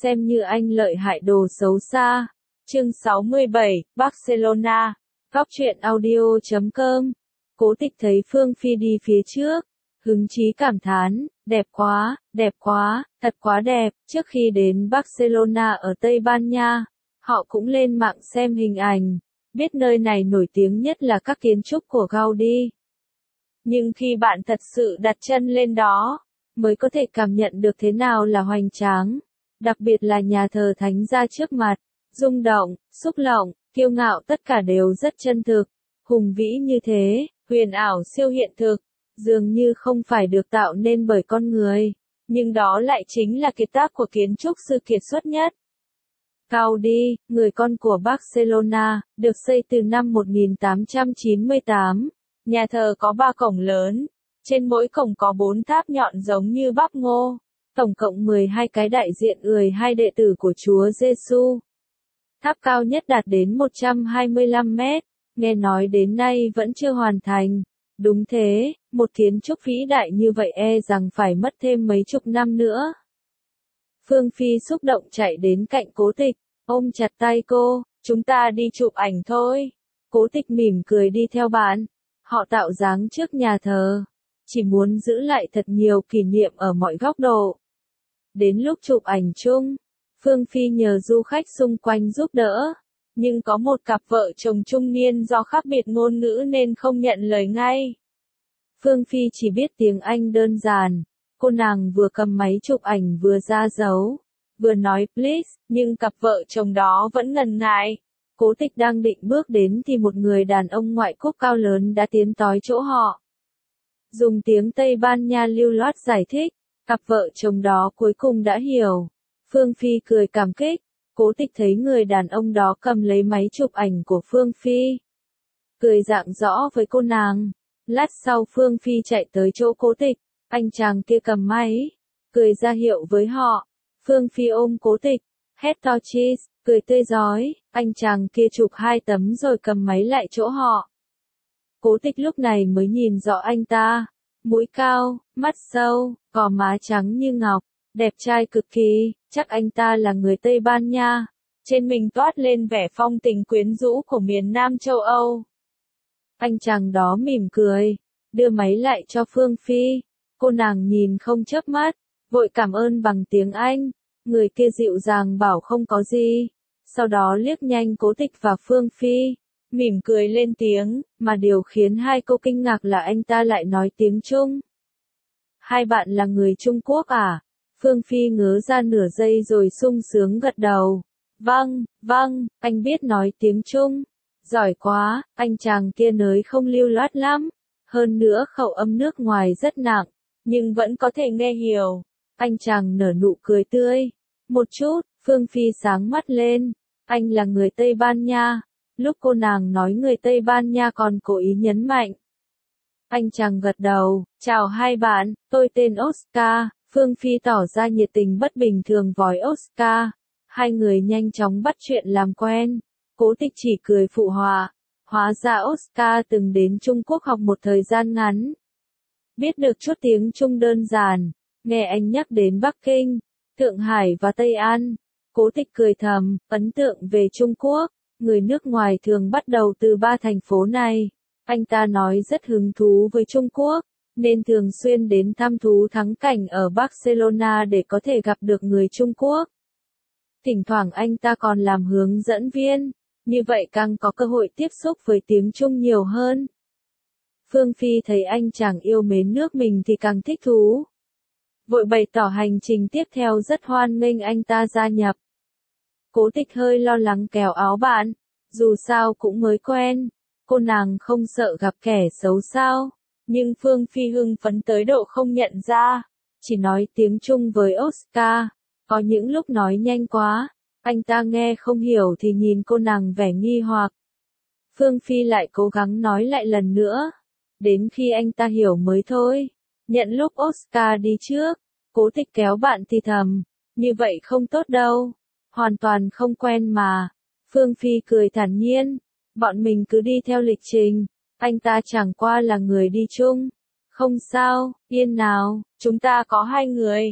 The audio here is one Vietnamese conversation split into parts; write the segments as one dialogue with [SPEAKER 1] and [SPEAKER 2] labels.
[SPEAKER 1] xem như anh lợi hại đồ xấu xa. Chương 67, Barcelona. Góc truyện audio.com. Cố Tịch thấy Phương Phi đi phía trước, hứng chí cảm thán, đẹp quá, thật quá đẹp. Trước khi đến Barcelona ở Tây Ban Nha, họ cũng lên mạng xem hình ảnh, biết nơi này nổi tiếng nhất là các kiến trúc của Gaudí. Nhưng khi bạn thật sự đặt chân lên đó, mới có thể cảm nhận được thế nào là hoành tráng, đặc biệt là nhà thờ thánh ra trước mặt, rung động, xúc động, kiêu ngạo, tất cả đều rất chân thực, hùng vĩ như thế, huyền ảo siêu hiện thực, dường như không phải được tạo nên bởi con người, nhưng đó lại chính là kiệt tác của kiến trúc sư kiệt xuất nhất. Gaudí, người con của Barcelona, được xây từ năm 1898. Nhà thờ có 3 cổng lớn, trên mỗi cổng có 4 tháp nhọn giống như bắp ngô, tổng cộng 12 cái đại diện 12 đệ tử của Chúa Giêsu. Tháp cao nhất đạt đến 125 mét, nghe nói đến nay vẫn chưa hoàn thành. Đúng thế, một kiến trúc vĩ đại như vậy rằng phải mất thêm mấy chục năm nữa. Phương Phi xúc động chạy đến cạnh Cố Tịch, ôm chặt tay cô, chúng ta đi chụp ảnh thôi. Cố Tịch mỉm cười đi theo bạn. Họ tạo dáng trước nhà thờ, chỉ muốn giữ lại thật nhiều kỷ niệm ở mọi góc độ. Đến lúc chụp ảnh chung, Phương Phi nhờ du khách xung quanh giúp đỡ, nhưng có một cặp vợ chồng trung niên do khác biệt ngôn ngữ nên không nhận lời ngay. Phương Phi chỉ biết tiếng Anh đơn giản, cô nàng vừa cầm máy chụp ảnh vừa ra dấu, vừa nói please, nhưng cặp vợ chồng đó vẫn ngần ngại. Cố Tịch đang định bước đến thì một người đàn ông ngoại quốc cao lớn đã tiến tới chỗ họ. Dùng tiếng Tây Ban Nha lưu loát giải thích, cặp vợ chồng đó cuối cùng đã hiểu. Phương Phi cười cảm kích, Cố Tịch thấy người đàn ông đó cầm lấy máy chụp ảnh của Phương Phi. Cười rạng rõ với cô nàng. Lát sau Phương Phi chạy tới chỗ Cố Tịch, anh chàng kia cầm máy, cười ra hiệu với họ. Phương Phi ôm Cố Tịch, hét to cheese, cười tươi rói, anh chàng kia chụp 2 tấm rồi cầm máy lại chỗ họ. Cố Tịch lúc này mới nhìn rõ anh ta, mũi cao, mắt sâu, gò má trắng như ngọc, đẹp trai cực kỳ, chắc anh ta là người Tây Ban Nha. Trên mình toát lên vẻ phong tình quyến rũ của miền Nam châu Âu. Anh chàng đó mỉm cười, đưa máy lại cho Phương Phi. Cô nàng nhìn không chớp mắt, vội cảm ơn bằng tiếng Anh. Người kia dịu dàng bảo không có gì. Sau đó liếc nhanh Cố Tịch và Phương Phi, mỉm cười lên tiếng, mà điều khiến hai cô kinh ngạc là anh ta lại nói tiếng Trung. Hai bạn là người Trung Quốc à? Phương Phi ngớ ra nửa giây rồi sung sướng gật đầu. Vâng, anh biết nói tiếng Trung. Giỏi quá, anh chàng kia nói không lưu loát lắm. Hơn nữa khẩu âm nước ngoài rất nặng, nhưng vẫn có thể nghe hiểu. Anh chàng nở nụ cười tươi. Một chút, Phương Phi sáng mắt lên. Anh là người Tây Ban Nha. Lúc cô nàng nói người Tây Ban Nha còn cố ý nhấn mạnh. Anh chàng gật đầu, chào hai bạn, tôi tên Oscar. Phương Phi tỏ ra nhiệt tình bất bình thường vòi Oscar. Hai người nhanh chóng bắt chuyện làm quen. Cố Tịch chỉ cười phụ họa. Hóa ra Oscar từng đến Trung Quốc học một thời gian ngắn. Biết được chút tiếng Trung đơn giản. Nghe anh nhắc đến Bắc Kinh, Thượng Hải và Tây An. Cố Tịch cười thầm, ấn tượng về Trung Quốc. Người nước ngoài thường bắt đầu từ 3 thành phố này. Anh ta nói rất hứng thú với Trung Quốc, nên thường xuyên đến thăm thú thắng cảnh ở Barcelona để có thể gặp được người Trung Quốc. Thỉnh thoảng anh ta còn làm hướng dẫn viên, như vậy càng có cơ hội tiếp xúc với tiếng Trung nhiều hơn. Phương Phi thấy anh chàng yêu mến nước mình thì càng thích thú. Vội bày tỏ hành trình tiếp theo rất hoan nghênh anh ta gia nhập. Cố Tịch hơi lo lắng kéo áo bạn, dù sao cũng mới quen, cô nàng không sợ gặp kẻ xấu sao, nhưng Phương Phi hưng phấn tới độ không nhận ra, chỉ nói tiếng Trung với Oscar, có những lúc nói nhanh quá, anh ta nghe không hiểu thì nhìn cô nàng vẻ nghi hoặc. Phương Phi lại cố gắng nói lại lần nữa, đến khi anh ta hiểu mới thôi, nhận lúc Oscar đi trước, Cố Tịch kéo bạn thì thầm, như vậy không tốt đâu. Hoàn toàn không quen mà. Phương Phi cười thản nhiên. Bọn mình cứ đi theo lịch trình. Anh ta chẳng qua là người đi chung. Không sao, yên nào, chúng ta có 2 người.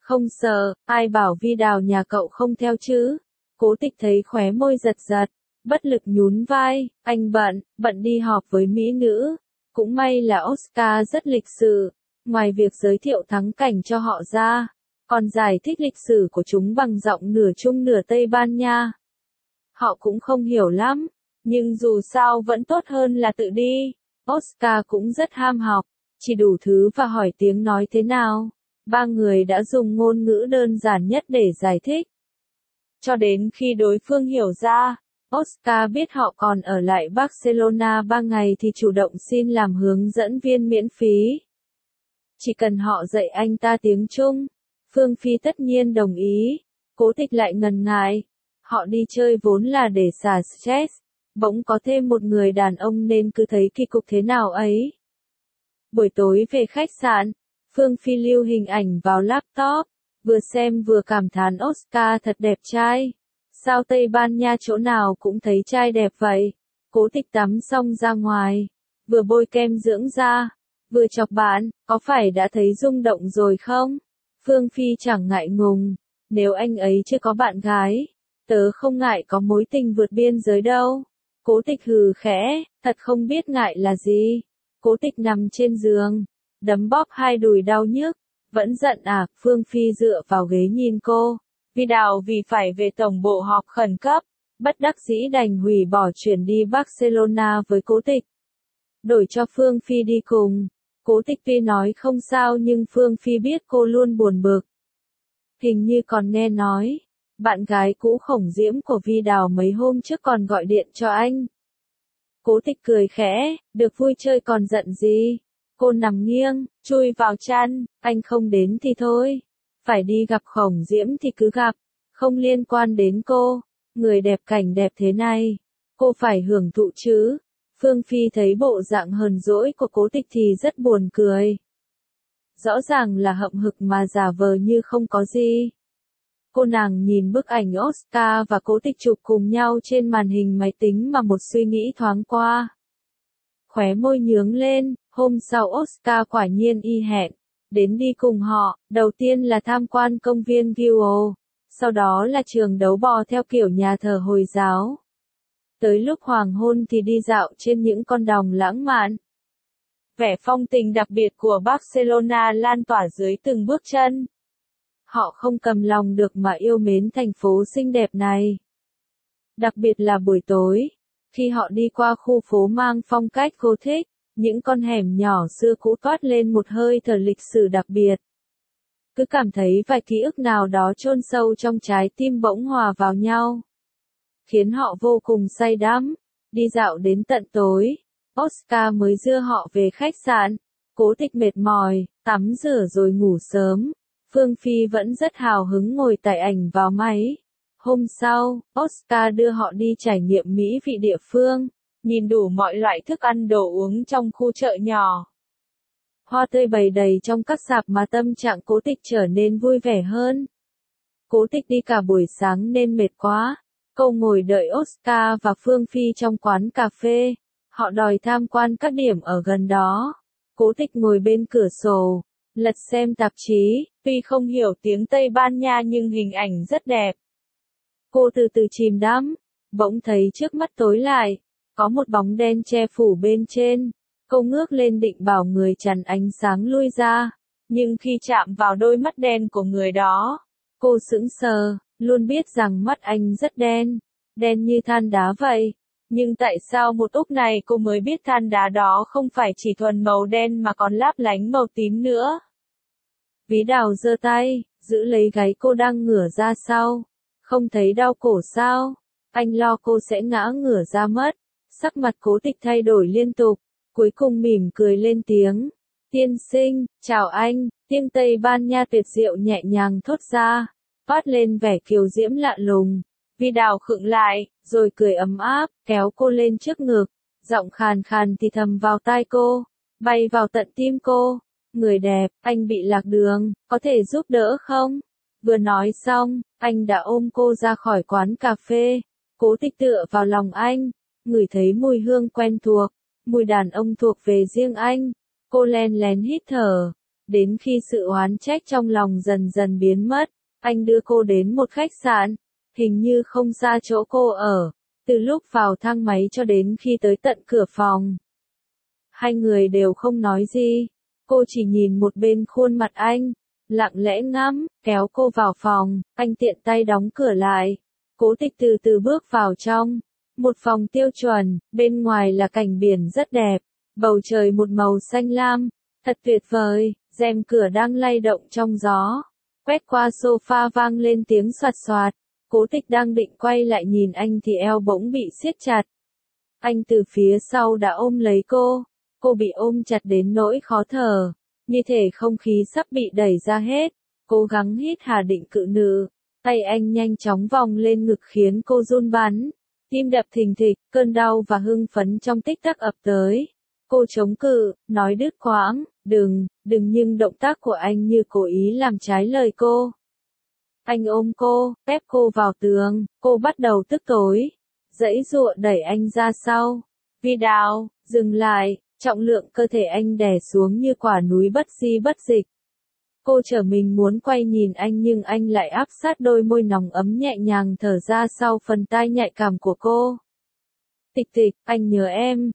[SPEAKER 1] Không sợ, ai bảo Vi Đào nhà cậu không theo chứ? Cố Tịch thấy khóe môi giật giật, bất lực nhún vai, anh bận đi họp với mỹ nữ. Cũng may là Oscar rất lịch sự, ngoài việc giới thiệu thắng cảnh cho họ ra, còn giải thích lịch sử của chúng bằng giọng nửa Trung nửa Tây Ban Nha. Họ cũng không hiểu lắm, nhưng dù sao vẫn tốt hơn là tự đi. Oscar cũng rất ham học, chỉ đủ thứ và hỏi tiếng nói thế nào. Ba người đã dùng ngôn ngữ đơn giản nhất để giải thích. Cho đến khi đối phương hiểu ra, Oscar biết họ còn ở lại Barcelona 3 ngày thì chủ động xin làm hướng dẫn viên miễn phí. Chỉ cần họ dạy anh ta tiếng Trung, Phương Phi tất nhiên đồng ý. Cố Tịch lại ngần ngại. Họ đi chơi vốn là để xả stress, bỗng có thêm một người đàn ông nên cứ thấy kỳ cục thế nào ấy. Buổi tối về khách sạn, Phương Phi lưu hình ảnh vào laptop, vừa xem vừa cảm thán Oscar thật đẹp trai. Sao Tây Ban Nha chỗ nào cũng thấy trai đẹp vậy? Cố Tịch tắm xong ra ngoài, vừa bôi kem dưỡng da, vừa chọc bạn, có phải đã thấy rung động rồi không? Phương Phi chẳng ngại ngùng, nếu anh ấy chưa có bạn gái, tớ không ngại có mối tình vượt biên giới đâu. Cố Tịch hừ khẽ, thật không biết ngại là gì. Cố Tịch nằm trên giường, đấm bóp hai đùi đau nhức, vẫn giận à? Phương Phi dựa vào ghế nhìn cô. Vi Đào vì phải về tổng bộ họp khẩn cấp, bất đắc dĩ đành hủy bỏ chuyển đi Barcelona với Cố Tịch. Đổi cho Phương Phi đi cùng. Cố Tịch tuy nói không sao nhưng Phương Phi biết cô luôn buồn bực. Hình như còn nghe nói, bạn gái cũ Khổng Diễm của Vi Đào mấy hôm trước còn gọi điện cho anh. Cố Tịch cười khẽ, được vui chơi còn giận gì. Cô nằm nghiêng, chui vào chăn, anh không đến thì thôi. Phải đi gặp Khổng Diễm thì cứ gặp, không liên quan đến cô. Người đẹp cảnh đẹp thế này, cô phải hưởng thụ chứ. Phương Phi thấy bộ dạng hờn dỗi của Cố Tịch thì rất buồn cười. Rõ ràng là hậm hực mà giả vờ như không có gì. Cô nàng nhìn bức ảnh Oscar và Cố Tịch chụp cùng nhau trên màn hình máy tính mà một suy nghĩ thoáng qua. Khóe môi nhướng lên, hôm sau Oscar quả nhiên y hẹn, đến đi cùng họ, đầu tiên là tham quan công viên Guild, sau đó là trường đấu bò theo kiểu nhà thờ Hồi giáo. Tới lúc hoàng hôn thì đi dạo trên những con đồng lãng mạn. Vẻ phong tình đặc biệt của Barcelona lan tỏa dưới từng bước chân. Họ không cầm lòng được mà yêu mến thành phố xinh đẹp này. Đặc biệt là buổi tối, khi họ đi qua khu phố mang phong cách Gothic, những con hẻm nhỏ xưa cũ toát lên một hơi thở lịch sử đặc biệt. Cứ cảm thấy vài ký ức nào đó chôn sâu trong trái tim bỗng hòa vào nhau, khiến họ vô cùng say đắm. Đi dạo đến tận tối, Oscar mới đưa họ về khách sạn. Cố Tịch mệt mỏi, tắm rửa rồi ngủ sớm. Phương Phi vẫn rất hào hứng ngồi tải ảnh vào máy. Hôm sau, Oscar đưa họ đi trải nghiệm mỹ vị địa phương, nhìn đủ mọi loại thức ăn đồ uống trong khu chợ nhỏ. Hoa tươi bày đầy trong các sạp mà tâm trạng Cố Tịch trở nên vui vẻ hơn. Cố Tịch đi cả buổi sáng nên mệt quá. Cô ngồi đợi Oscar và Phương Phi trong quán cà phê. Họ đòi tham quan các điểm ở gần đó. Cố Tịch ngồi bên cửa sổ, lật xem tạp chí, tuy không hiểu tiếng Tây Ban Nha nhưng hình ảnh rất đẹp. Cô từ từ chìm đắm, bỗng thấy trước mắt tối lại, có một bóng đen che phủ bên trên. Cô ngước lên định bảo người chắn ánh sáng lui ra, nhưng khi chạm vào đôi mắt đen của người đó, cô sững sờ, luôn biết rằng mắt anh rất đen, đen như than đá vậy. Nhưng tại sao một lúc này cô mới biết than đá đó không phải chỉ thuần màu đen mà còn láp lánh màu tím nữa. Ví Đào giơ tay, giữ lấy gáy cô đang ngửa ra sau. Không thấy đau cổ sao? Anh lo cô sẽ ngã ngửa ra mất. Sắc mặt Cố Tịch thay đổi liên tục, cuối cùng mỉm cười lên tiếng. Tiên sinh, chào anh, tiếng Tây Ban Nha tuyệt diệu nhẹ nhàng thốt ra, toát lên vẻ kiều diễm lạ lùng. Vi Đào khựng lại, rồi cười ấm áp, kéo cô lên trước ngực, giọng khàn khàn thì thầm vào tai cô, bay vào tận tim cô. Người đẹp, anh bị lạc đường, có thể giúp đỡ không? Vừa nói xong, anh đã ôm cô ra khỏi quán cà phê. Cố Tịch tựa vào lòng anh, ngửi thấy mùi hương quen thuộc, mùi đàn ông thuộc về riêng anh. Cô len lén hít thở, Đến khi sự oán trách trong lòng dần dần biến mất, anh đưa cô đến một khách sạn, hình như không xa chỗ cô ở, từ lúc vào thang máy cho đến khi tới tận cửa phòng. Hai người đều không nói gì, cô chỉ nhìn một bên khuôn mặt anh, lặng lẽ ngắm, kéo cô vào phòng, anh tiện tay đóng cửa lại. Cố Tịch từ từ bước vào trong, một phòng tiêu chuẩn, bên ngoài là cảnh biển rất đẹp, bầu trời một màu xanh lam, thật tuyệt vời, rèm cửa đang lay động trong gió, quét qua sofa vang lên tiếng xoạt xoạt. Cố Tịch đang định quay lại nhìn anh thì eo bỗng bị siết chặt. Anh từ phía sau đã ôm lấy cô bị ôm chặt đến nỗi khó thở, như thể không khí sắp bị đẩy ra hết, cố gắng hít hà định cự nữ. Tay anh nhanh chóng vòng lên ngực khiến cô run bắn, tim đập thình thịch, cơn đau và hưng phấn trong tích tắc ập tới. Cô chống cự, nói đứt quãng, đừng, nhưng động tác của anh như cố ý làm trái lời cô. Anh ôm cô, ép cô vào tường, cô bắt đầu tức tối, giãy giụa đẩy anh ra sau. Vi Đào, dừng lại, trọng lượng cơ thể anh đè xuống như quả núi bất di bất dịch. Cô trở mình muốn quay nhìn anh nhưng anh lại áp sát đôi môi nóng ấm nhẹ nhàng thở ra sau phần tai nhạy cảm của cô. Tịch Tịch, anh nhớ em,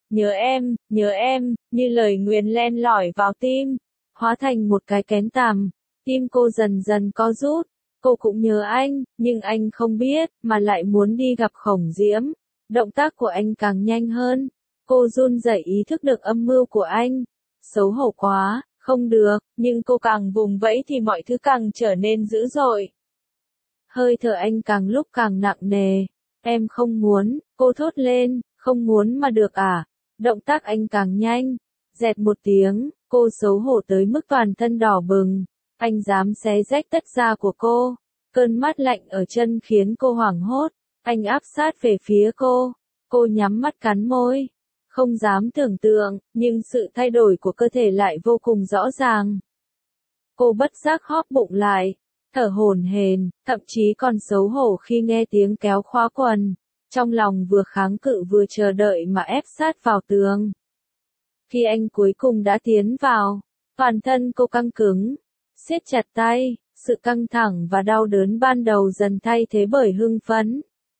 [SPEAKER 1] như lời nguyền len lỏi vào tim, hóa thành một cái kén tằm, tim cô dần dần co rút. Cô cũng nhớ anh, nhưng anh không biết, mà lại muốn đi gặp Khổng Diễm. Động tác của anh càng nhanh hơn. Cô run rẩy ý thức được âm mưu của anh. Xấu hổ quá, không được, nhưng cô càng vùng vẫy thì mọi thứ càng trở nên dữ dội. Hơi thở anh càng lúc càng nặng nề. Em không muốn, cô thốt lên, không muốn mà được à? Động tác anh càng nhanh. Dẹt một tiếng, cô xấu hổ tới mức toàn thân đỏ bừng. Anh dám xé rách tất da của cô. Cơn mát lạnh ở chân khiến cô hoảng hốt. Anh áp sát về phía cô. Cô nhắm mắt cắn môi. Không dám tưởng tượng, nhưng sự thay đổi của cơ thể lại vô cùng rõ ràng. Cô bất giác hóp bụng lại, thở hổn hển, thậm chí còn xấu hổ khi nghe tiếng kéo khóa quần. Trong lòng vừa kháng cự vừa chờ đợi mà ép sát vào tường. Khi anh cuối cùng đã tiến vào, toàn thân cô căng cứng, siết chặt tay, sự căng thẳng và đau đớn ban đầu dần thay thế bởi hưng phấn.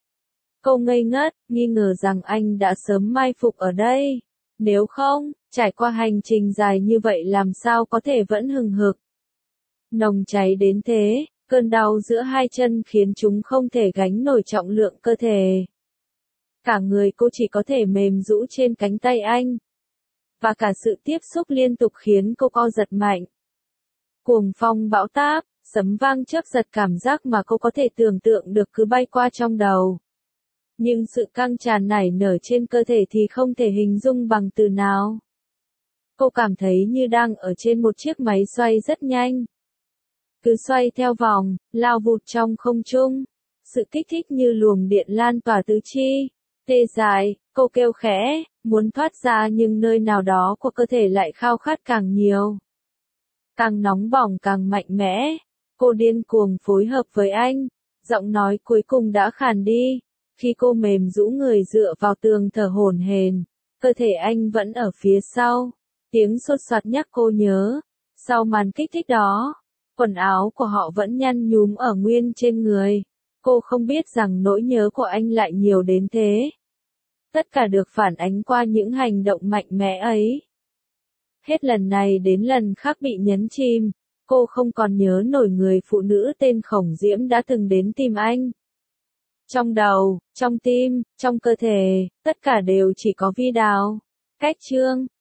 [SPEAKER 1] Cô ngây ngất, nghi ngờ rằng anh đã sớm mai phục ở đây. Nếu không, trải qua hành trình dài như vậy làm sao có thể vẫn hừng hực. Nồng cháy đến thế, cơn đau giữa hai chân khiến chúng không thể gánh nổi trọng lượng cơ thể. Cả người cô chỉ có thể mềm rũ trên cánh tay anh. Và cả sự tiếp xúc liên tục khiến cô co giật mạnh. Cuồng phong bão táp, sấm vang chớp giật, cảm giác mà cô có thể tưởng tượng được cứ bay qua trong đầu. Nhưng sự căng tràn nảy nở trên cơ thể thì không thể hình dung bằng từ nào. Cô cảm thấy như đang ở trên một chiếc máy xoay rất nhanh. Cứ xoay theo vòng, lao vụt trong không trung. Sự kích thích như luồng điện lan tỏa tứ chi. Tê dại, cô kêu khẽ, muốn thoát ra nhưng nơi nào đó của cơ thể lại khao khát càng nhiều. Càng nóng bỏng càng mạnh mẽ. Cô điên cuồng phối hợp với anh. Giọng nói cuối cùng đã khàn đi. Khi cô mềm rũ người dựa vào tường thở hổn hển, cơ thể anh vẫn ở phía sau. Tiếng sột soạt nhắc cô nhớ. Sau màn kích thích đó, quần áo của họ vẫn nhăn nhúm ở nguyên trên người. Cô không biết rằng nỗi nhớ của anh lại nhiều đến thế. Tất cả được phản ánh qua những hành động mạnh mẽ ấy. Hết lần này đến lần khác bị nhấn chìm, cô không còn nhớ nổi người phụ nữ tên Khổng Diễm đã từng đến tìm anh. Trong đầu, trong tim, trong cơ thể, tất cả đều chỉ có Vi Đào. Cách chương